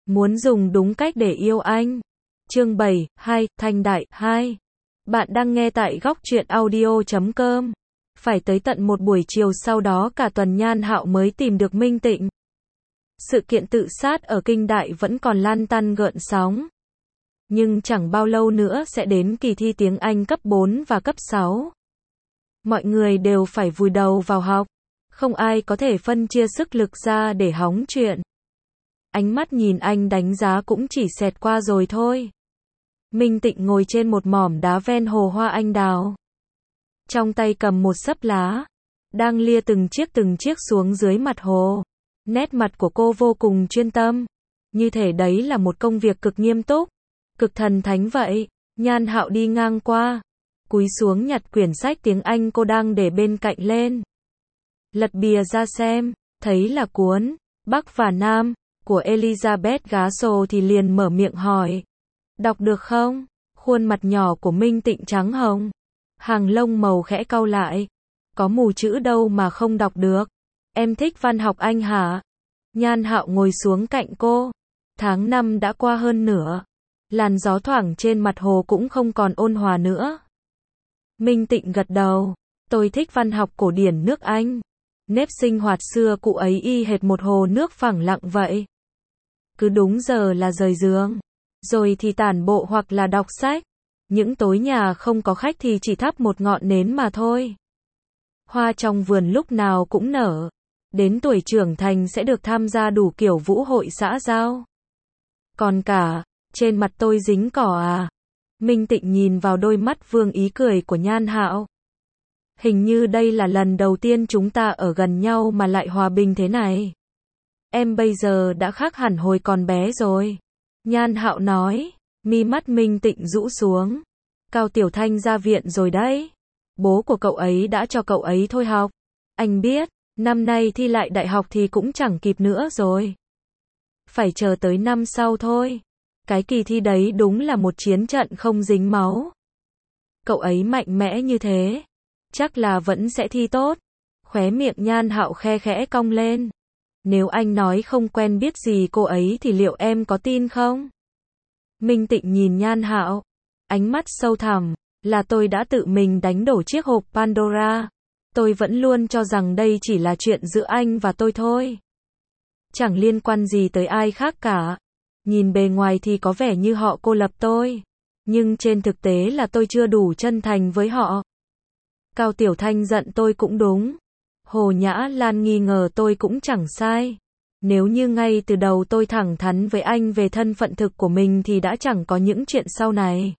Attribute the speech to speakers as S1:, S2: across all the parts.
S1: Muốn dùng đúng cách để yêu anh. Chương 7, 2, Thanh Đại, 2. Bạn đang nghe tại góc truyện audio.com. Phải tới tận một buổi chiều sau đó cả tuần Nhan Hạo mới tìm được Minh Tịnh. Sự kiện tự sát ở Kinh Đại vẫn còn lăn tăn gợn sóng. Nhưng chẳng bao lâu nữa sẽ đến kỳ thi tiếng Anh cấp 4 và cấp 6. Mọi người đều phải vùi đầu vào học. Không ai có thể phân chia sức lực ra để hóng chuyện. Ánh mắt nhìn anh đánh giá cũng chỉ xẹt qua rồi thôi. Minh Tịnh ngồi trên một mỏm đá ven hồ hoa anh đào. Trong tay cầm một xấp lá. Đang lia từng chiếc xuống dưới mặt hồ. Nét mặt của cô vô cùng chuyên tâm. Như thể đấy là một công việc cực nghiêm túc. Cực thần thánh vậy. Nhan Hạo đi ngang qua. Cúi xuống nhặt quyển sách tiếng Anh cô đang để bên cạnh lên. Lật bìa ra xem. Thấy là cuốn Bắc và Nam của Elizabeth Gasso thì liền mở miệng hỏi. Đọc được không? Khuôn mặt nhỏ của Minh Tịnh trắng hồng. Hàng lông màu khẽ cau lại. Có mù chữ đâu mà không đọc được. Em thích văn học Anh hả? Nhan Hạo ngồi xuống cạnh cô. Tháng 5 đã qua hơn nửa. Làn gió thoảng trên mặt hồ cũng không còn ôn hòa nữa. Minh Tịnh gật đầu. Tôi thích văn học cổ điển nước Anh. Nếp sinh hoạt xưa cụ ấy y hệt một hồ nước phẳng lặng vậy. Cứ đúng giờ là rời giường. Rồi thì tản bộ hoặc là đọc sách. Những tối nhà không có khách thì chỉ thắp một ngọn nến mà thôi. Hoa trong vườn lúc nào cũng nở. Đến tuổi trưởng thành sẽ được tham gia đủ kiểu vũ hội xã giao. Còn cả, trên mặt tôi dính cỏ à? Minh Tịnh nhìn vào đôi mắt vương ý cười của Nhan Hạo. Hình như đây là lần đầu tiên chúng ta ở gần nhau mà lại hòa bình thế này. Em bây giờ đã khác hẳn hồi còn bé rồi. Nhan Hạo nói, mi mắt Minh Tịnh rũ xuống. Cao Tiểu Thanh ra viện rồi đấy. Bố của cậu ấy đã cho cậu ấy thôi học. Anh biết, năm nay thi lại đại học thì cũng chẳng kịp nữa rồi. Phải chờ tới năm sau thôi. Cái kỳ thi đấy đúng là một chiến trận không dính máu. Cậu ấy mạnh mẽ như thế. Chắc là vẫn sẽ thi tốt. Khóe miệng Nhan Hạo khe khẽ cong lên. Nếu anh nói không quen biết gì cô ấy thì liệu em có tin không? Minh Tịnh nhìn Nhan Hạo. Ánh mắt sâu thẳm. Là tôi đã tự mình đánh đổ chiếc hộp Pandora. Tôi vẫn luôn cho rằng đây chỉ là chuyện giữa anh và tôi thôi. Chẳng liên quan gì tới ai khác cả. Nhìn bề ngoài thì có vẻ như họ cô lập tôi. Nhưng trên thực tế là tôi chưa đủ chân thành với họ. Cao Tiểu Thanh giận tôi cũng đúng. Hồ Nhã Lan nghi ngờ tôi cũng chẳng sai. Nếu như ngay từ đầu tôi thẳng thắn với anh về thân phận thực của mình thì đã chẳng có những chuyện sau này.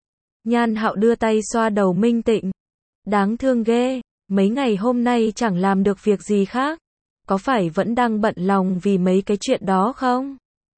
S1: Nhan Hạo đưa tay xoa đầu Minh Tịnh. Đáng thương ghê, mấy ngày hôm nay chẳng làm được việc gì khác. Có phải vẫn đang bận lòng vì mấy cái chuyện đó không?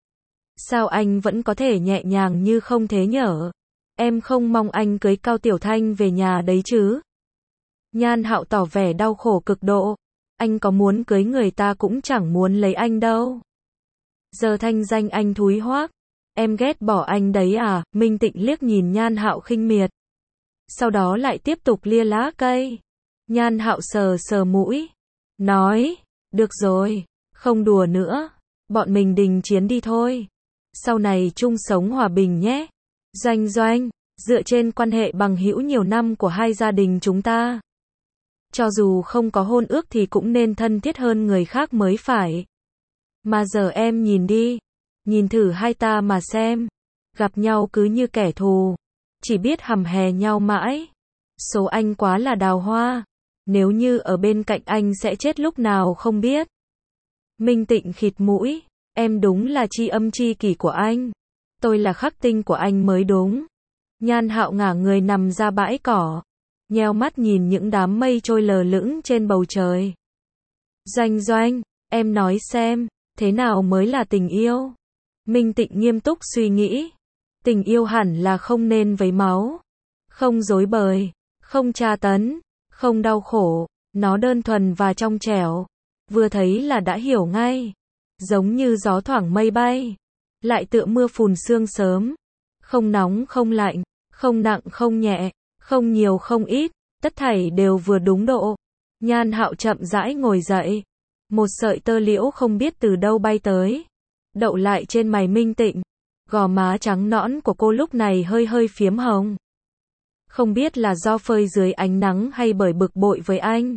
S1: Sao anh vẫn có thể nhẹ nhàng như không thế nhở? Em không mong anh cưới Cao Tiểu Thanh về nhà đấy chứ? Nhan Hạo tỏ vẻ đau khổ cực độ. Anh có muốn cưới người ta cũng chẳng muốn lấy anh đâu. Giờ thanh danh anh thúi hoác. Em ghét bỏ anh đấy à? Minh Tịnh liếc nhìn Nhan Hạo khinh miệt. Sau đó lại tiếp tục lia lá cây. Nhan Hạo sờ sờ mũi. Nói, được rồi, không đùa nữa. Bọn mình đình chiến đi thôi. Sau này chung sống hòa bình nhé. Doanh Doanh, dựa trên quan hệ bằng hữu nhiều năm của hai gia đình chúng ta. Cho dù không có hôn ước thì cũng nên thân thiết hơn người khác mới phải. Mà giờ em nhìn đi. Nhìn thử hai ta mà xem. Gặp nhau cứ như kẻ thù. Chỉ biết hầm hè nhau mãi. Số anh quá là đào hoa. Nếu như ở bên cạnh anh sẽ chết lúc nào không biết. Minh Tịnh khịt mũi. Em đúng là tri âm tri kỷ của anh. Tôi là khắc tinh của anh mới đúng. Nhan Hạo ngả người nằm ra bãi cỏ. Nheo mắt nhìn những đám mây trôi lờ lững trên bầu trời. Doanh Doanh, em nói xem, thế nào mới là tình yêu? Minh Tịnh nghiêm túc suy nghĩ. Tình yêu hẳn là không nên vấy máu. Không dối bời, không tra tấn, không đau khổ. Nó đơn thuần và trong trẻo. Vừa thấy là đã hiểu ngay. Giống như gió thoảng mây bay. Lại tựa mưa phùn sương sớm. Không nóng không lạnh, không nặng không nhẹ, không nhiều không ít, tất thảy đều vừa đúng độ. Nhan Hạo chậm rãi ngồi dậy. Một sợi tơ liễu không biết từ đâu bay tới. đậu lại trên mày Minh Tịnh. Gò má trắng nõn của cô lúc này hơi hơi phiếm hồng. Không biết là do phơi dưới ánh nắng hay bởi bực bội với anh.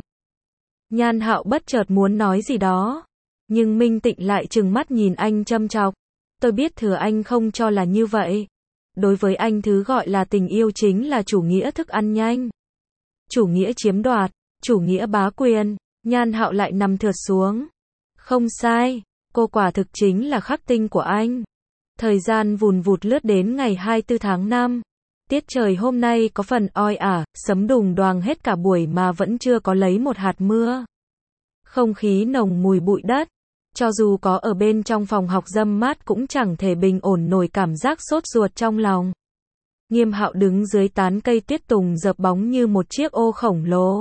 S1: Nhan Hạo bất chợt muốn nói gì đó, nhưng Minh Tịnh lại trừng mắt nhìn anh châm chọc. Tôi biết thừa anh không cho là như vậy. Đối với anh thứ gọi là tình yêu chính là chủ nghĩa thức ăn nhanh, chủ nghĩa chiếm đoạt, chủ nghĩa bá quyền. Nhan Hạo lại nằm thượt xuống. Không sai, cô quả thực chính là khắc tinh của anh. Thời gian vùn vụt lướt đến ngày 24 tháng 5. Tiết trời hôm nay có phần oi ả, sấm đùng đoàng hết cả buổi mà vẫn chưa có lấy một hạt mưa. Không khí nồng mùi bụi đất. Cho dù có ở bên trong phòng học râm mát cũng chẳng thể bình ổn nổi cảm giác sốt ruột trong lòng. Nghiêm Hạo đứng dưới tán cây tuyết tùng dợp bóng như một chiếc ô khổng lồ.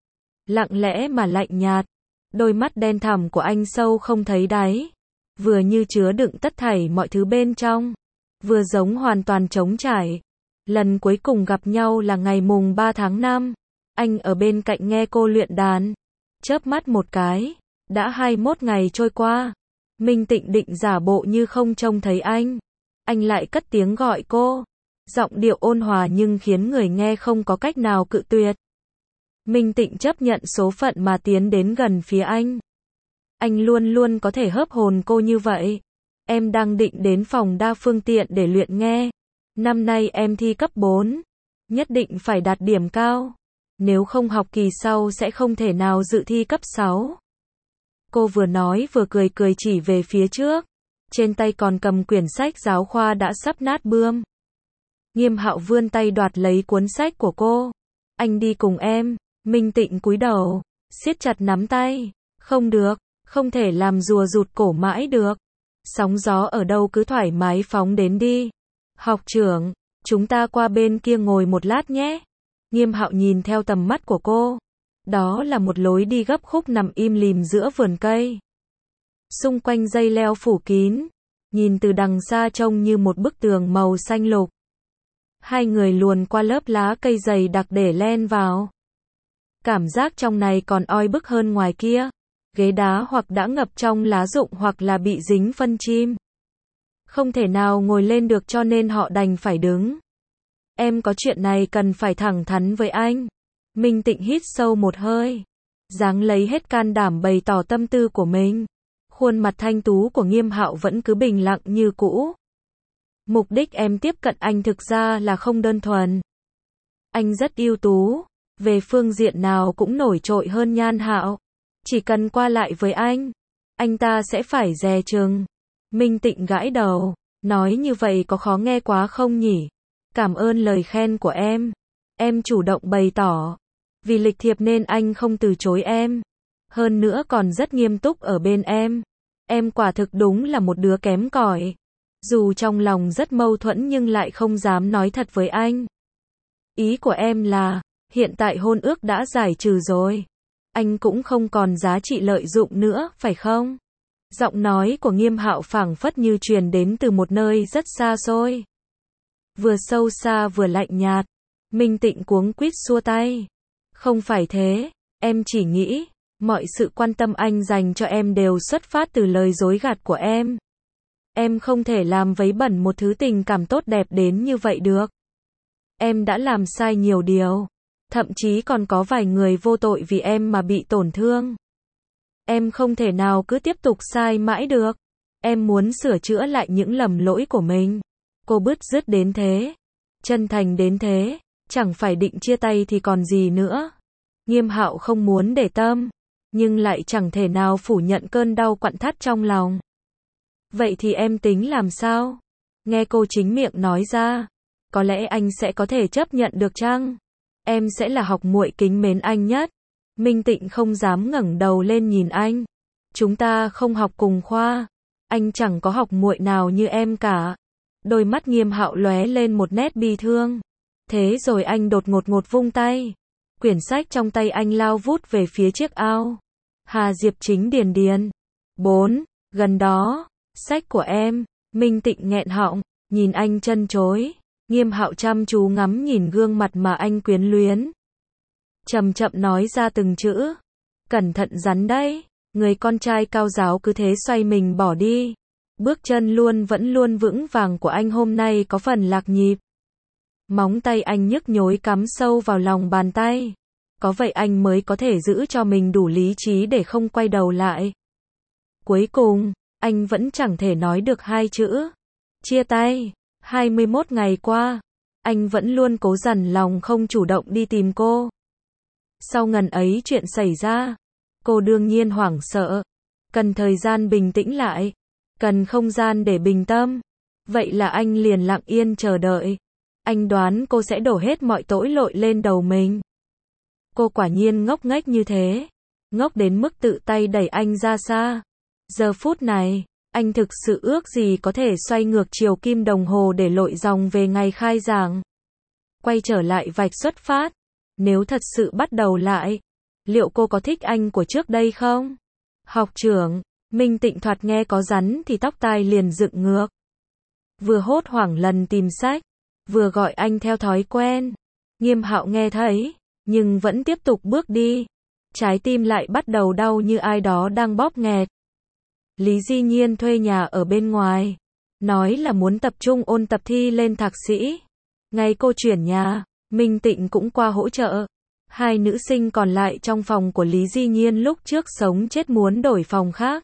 S1: Lặng lẽ mà lạnh nhạt. Đôi mắt đen thẳm của anh sâu không thấy đáy. Vừa như chứa đựng tất thảy mọi thứ bên trong. Vừa giống hoàn toàn trống trải. Lần cuối cùng gặp nhau là ngày mùng 3 tháng 5. Anh ở bên cạnh nghe cô luyện đàn. Chớp mắt một cái. Đã 21 ngày trôi qua. Minh Tịnh định giả bộ như không trông thấy anh. Anh lại cất tiếng gọi cô. Giọng điệu ôn hòa nhưng khiến người nghe không có cách nào cự tuyệt. Minh Tịnh chấp nhận số phận mà tiến đến gần phía anh. Anh luôn luôn có thể hớp hồn cô như vậy. Em đang định đến phòng đa phương tiện để luyện nghe. Năm nay em thi cấp 4. Nhất định phải đạt điểm cao. Nếu không học kỳ sau sẽ không thể nào dự thi cấp 6. Cô vừa nói vừa cười cười chỉ về phía trước. Trên tay còn cầm quyển sách giáo khoa đã sắp nát bươm. Nghiêm Hạo vươn tay đoạt lấy cuốn sách của cô. Anh đi cùng em. Minh Tịnh cúi đầu, siết chặt nắm tay. Không được, không thể làm rùa rụt cổ mãi được. Sóng gió ở đâu cứ thoải mái phóng đến đi. Học trưởng, chúng ta qua bên kia ngồi một lát nhé. Nghiêm Hạo nhìn theo tầm mắt của cô. Đó là một lối đi gấp khúc nằm im lìm giữa vườn cây. Xung quanh dây leo phủ kín. Nhìn từ đằng xa trông như một bức tường màu xanh lục. Hai người luồn qua lớp lá cây dày đặc để len vào. Cảm giác trong này còn oi bức hơn ngoài kia. Ghế đá hoặc đã ngập trong lá rụng hoặc là bị dính phân chim. Không thể nào ngồi lên được cho nên họ đành phải đứng. Em có chuyện này cần phải thẳng thắn với anh. Minh Tịnh hít sâu một hơi. Dáng lấy hết can đảm bày tỏ tâm tư của mình. Khuôn mặt thanh tú của Nghiêm Hạo vẫn cứ bình lặng như cũ. Mục đích em tiếp cận anh thực ra là không đơn thuần. Anh rất ưu tú. Về phương diện nào cũng nổi trội hơn Nhan Hạo. Chỉ cần qua lại với anh ta sẽ phải dè chừng. Minh Tịnh gãi đầu. Nói như vậy có khó nghe quá không nhỉ? Cảm ơn lời khen của em. Em chủ động bày tỏ. Vì lịch thiệp nên anh không từ chối em. Hơn nữa còn rất nghiêm túc ở bên em. Em quả thực đúng là một đứa kém cỏi. Dù trong lòng rất mâu thuẫn nhưng lại không dám nói thật với anh. Ý của em là, hiện tại hôn ước đã giải trừ rồi. Anh cũng không còn giá trị lợi dụng nữa, phải không? Giọng nói của Nghiêm Hạo phảng phất như truyền đến từ một nơi rất xa xôi. Vừa sâu xa vừa lạnh nhạt. Minh Tịnh cuống quýt xua tay. Không phải thế, em chỉ nghĩ, mọi sự quan tâm anh dành cho em đều xuất phát từ lời dối gạt của em. Em không thể làm vấy bẩn một thứ tình cảm tốt đẹp đến như vậy được. Em đã làm sai nhiều điều. Thậm chí còn có vài người vô tội vì em mà bị tổn thương. Em không thể nào cứ tiếp tục sai mãi được. Em muốn sửa chữa lại những lầm lỗi của mình. Cô bứt rứt đến thế. Chân thành đến thế. Chẳng phải định chia tay thì còn gì nữa. Nghiêm Hạo không muốn để tâm. Nhưng lại chẳng thể nào phủ nhận cơn đau quặn thắt trong lòng. Vậy thì em tính làm sao? Nghe cô chính miệng nói ra. Có lẽ anh sẽ có thể chấp nhận được chăng? Em sẽ là học muội kính mến anh nhất. Minh Tịnh không dám ngẩng đầu lên nhìn anh. Chúng ta không học cùng khoa. Anh chẳng có học muội nào như em cả. Đôi mắt Nghiêm Hạo lóe lên một nét bi thương. Thế rồi anh đột ngột vung tay. Quyển sách trong tay anh lao vút về phía chiếc ao. Hà Diệp Chính Điền Điền. 4. Gần đó. Sách của em. Minh Tịnh nghẹn họng. Nhìn anh chân chối. Nghiêm Hạo chăm chú ngắm nhìn gương mặt mà anh quyến luyến. Chậm chậm nói ra từng chữ. Cẩn thận rắn đấy. Người con trai cao giáo cứ thế xoay mình bỏ đi. Bước chân vẫn luôn vững vàng của anh hôm nay có phần lạc nhịp. Móng tay anh nhức nhối cắm sâu vào lòng bàn tay. Có vậy anh mới có thể giữ cho mình đủ lý trí để không quay đầu lại. Cuối cùng, anh vẫn chẳng thể nói được hai chữ. Chia tay. 21 ngày qua, anh vẫn luôn cố dằn lòng không chủ động đi tìm cô. Sau ngần ấy chuyện xảy ra, cô đương nhiên hoảng sợ. Cần thời gian bình tĩnh lại. Cần không gian để bình tâm. Vậy là anh liền lặng yên chờ đợi. Anh đoán cô sẽ đổ hết mọi tội lỗi lên đầu mình. Cô quả nhiên ngốc nghếch như thế. Ngốc đến mức tự tay đẩy anh ra xa. Giờ phút này, anh thực sự ước gì có thể xoay ngược chiều kim đồng hồ để lội dòng về ngày khai giảng. Quay trở lại vạch xuất phát. Nếu thật sự bắt đầu lại, liệu cô có thích anh của trước đây không? Học trưởng, Minh Tịnh thoạt nghe có rắn thì tóc tai liền dựng ngược. Vừa hốt hoảng lần tìm sách, vừa gọi anh theo thói quen. Nghiêm Hạo nghe thấy, nhưng vẫn tiếp tục bước đi. Trái tim lại bắt đầu đau như ai đó đang bóp nghẹt. Lý Di Nhiên thuê nhà ở bên ngoài. Nói là muốn tập trung ôn tập thi lên thạc sĩ. Ngày cô chuyển nhà, Minh Tịnh cũng qua hỗ trợ. Hai nữ sinh còn lại trong phòng của Lý Di Nhiên lúc trước sống chết muốn đổi phòng khác.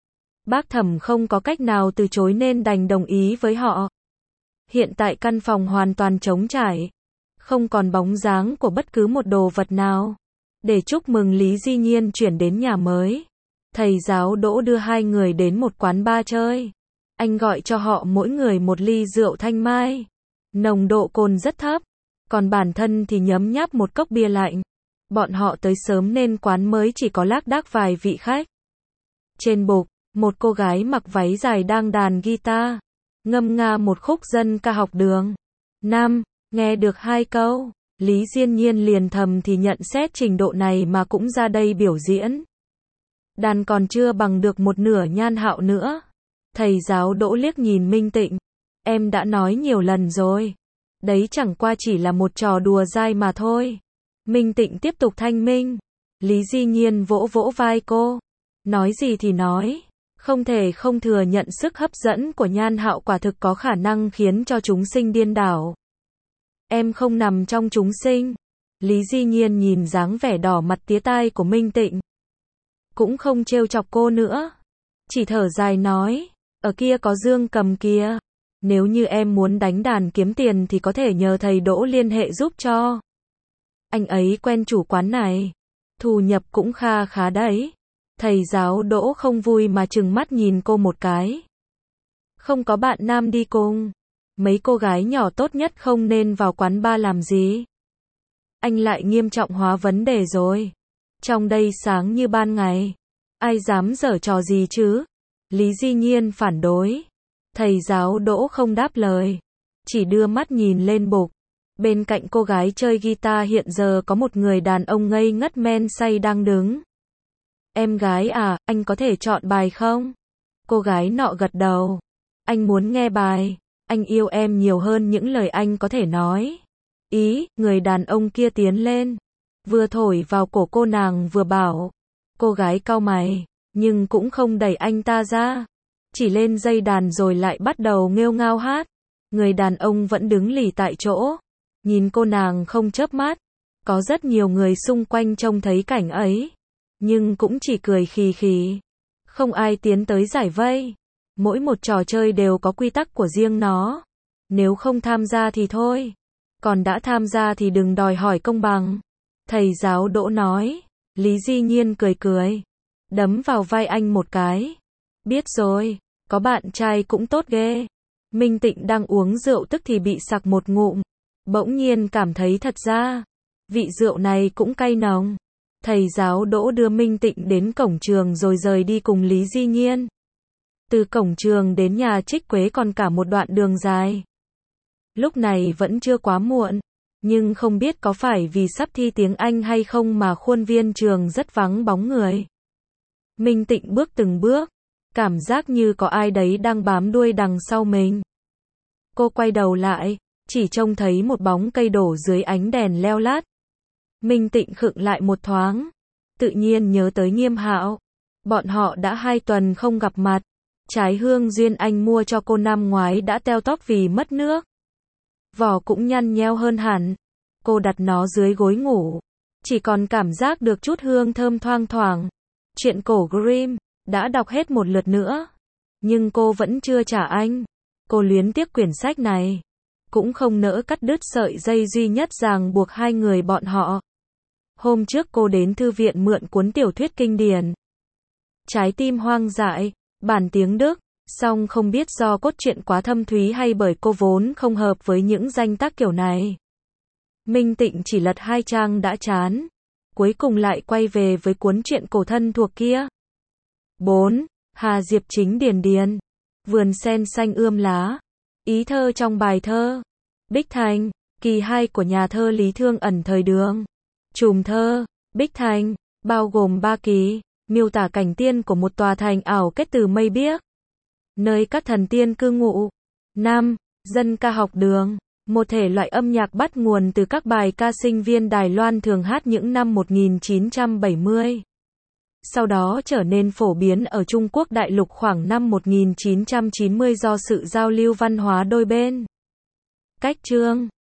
S1: Bác Thẩm không có cách nào từ chối nên đành đồng ý với họ. Hiện tại căn phòng hoàn toàn trống trải. Không còn bóng dáng của bất cứ một đồ vật nào. Để chúc mừng Lý Di Nhiên chuyển đến nhà mới, thầy giáo Đỗ đưa hai người đến một quán bar chơi. Anh gọi cho họ mỗi người một ly rượu thanh mai. Nồng độ cồn rất thấp. Còn bản thân thì nhấm nháp một cốc bia lạnh. Bọn họ tới sớm nên quán mới chỉ có lác đác vài vị khách. Trên bục, một cô gái mặc váy dài đang đàn guitar, ngâm nga một khúc dân ca học đường. Nghe được hai câu, Lý Di Nhiên liền thầm thì nhận xét trình độ này mà cũng ra đây biểu diễn. Đàn còn chưa bằng được một nửa Nhan Hạo nữa. Thầy giáo Đỗ liếc nhìn Minh Tịnh. Em đã nói nhiều lần rồi. Đấy chẳng qua chỉ là một trò đùa dai mà thôi. Minh Tịnh tiếp tục thanh minh. Lý Di Nhiên vỗ vỗ vai cô. Nói gì thì nói. Không thể không thừa nhận sức hấp dẫn của Nhan Hạo quả thực có khả năng khiến cho chúng sinh điên đảo. Em không nằm trong chúng sinh. Lý Di Nhiên nhìn dáng vẻ đỏ mặt tía tai của Minh Tịnh. Cũng không trêu chọc cô nữa. Chỉ thở dài nói. Ở kia có Dương Cầm kia. Nếu như em muốn đánh đàn kiếm tiền thì có thể nhờ thầy Đỗ liên hệ giúp cho. Anh ấy quen chủ quán này. Thu nhập cũng kha khá đấy. Thầy giáo Đỗ không vui mà trừng mắt nhìn cô một cái. Không có bạn nam đi cùng. Mấy cô gái nhỏ tốt nhất không nên vào quán bar làm gì. Anh lại nghiêm trọng hóa vấn đề rồi. Trong đây sáng như ban ngày. Ai dám giở trò gì chứ? Lý Di Nhiên phản đối. Thầy giáo Đỗ không đáp lời. Chỉ đưa mắt nhìn lên bục. Bên cạnh cô gái chơi guitar hiện giờ có một người đàn ông ngây ngất men say đang đứng. Em gái à, anh có thể chọn bài không? Cô gái nọ gật đầu. Anh muốn nghe bài. Anh yêu em nhiều hơn những lời anh có thể nói. Người đàn ông kia tiến lên. Vừa thổi vào cổ cô nàng vừa bảo. Cô gái cau mày, nhưng cũng không đẩy anh ta ra. Chỉ lên dây đàn rồi lại bắt đầu nghêu ngao hát. Người đàn ông vẫn đứng lì tại chỗ. Nhìn cô nàng không chớp mắt. Có rất nhiều người xung quanh trông thấy cảnh ấy. Nhưng cũng chỉ cười khì khì. Không ai tiến tới giải vây. Mỗi một trò chơi đều có quy tắc của riêng nó. Nếu không tham gia thì thôi. Còn đã tham gia thì đừng đòi hỏi công bằng. Thầy giáo Đỗ nói. Lý Di Nhiên cười cười. Đấm vào vai anh một cái. Biết rồi, có bạn trai cũng tốt ghê. Minh Tịnh đang uống rượu tức thì bị sặc một ngụm. Bỗng nhiên cảm thấy thật ra, vị rượu này cũng cay nồng. Thầy giáo Đỗ đưa Minh Tịnh đến cổng trường rồi rời đi cùng Lý Di Nhiên. Từ cổng trường đến nhà Trích Quế còn cả một đoạn đường dài. Lúc này vẫn chưa quá muộn, nhưng không biết có phải vì sắp thi tiếng Anh hay không mà khuôn viên trường rất vắng bóng người. Minh Tịnh bước từng bước, cảm giác như có ai đấy đang bám đuôi đằng sau mình. Cô quay đầu lại, chỉ trông thấy một bóng cây đổ dưới ánh đèn leo lát. Minh Tịnh khựng lại một thoáng, tự nhiên nhớ tới Nghiêm Hạo. Bọn họ đã 2 tuần không gặp mặt. Trái hương duyên anh mua cho cô năm ngoái đã teo tóp vì mất nước. Vỏ cũng nhăn nheo hơn hẳn. Cô đặt nó dưới gối ngủ. Chỉ còn cảm giác được chút hương thơm thoang thoảng. Chuyện cổ Grimm đã đọc hết một lượt nữa. Nhưng cô vẫn chưa trả anh. Cô luyến tiếc quyển sách này. Cũng không nỡ cắt đứt sợi dây duy nhất ràng buộc hai người bọn họ. Hôm trước cô đến thư viện mượn cuốn tiểu thuyết kinh điển Trái tim hoang dại, bản tiếng Đức, song không biết do cốt truyện quá thâm thúy hay bởi cô vốn không hợp với những danh tác kiểu này. Minh Tịnh chỉ lật 2 trang đã chán. Cuối cùng lại quay về với cuốn truyện cổ thân thuộc kia. 4. Hà Diệp Chính Điền Điền. Vườn sen xanh ươm lá. Ý thơ trong bài thơ. Bích Thành, kỳ 2 của nhà thơ Lý Thương Ẩn thời Đường. Chùm thơ, Bích Thành, bao gồm 3 kỳ, miêu tả cảnh tiên của một tòa thành ảo kết từ mây biếc, nơi các thần tiên cư ngụ. 5. Dân ca học đường, một thể loại âm nhạc bắt nguồn từ các bài ca sinh viên Đài Loan thường hát những năm 1970. Sau đó trở nên phổ biến ở Trung Quốc đại lục khoảng năm 1990 do sự giao lưu văn hóa đôi bên. Cách chương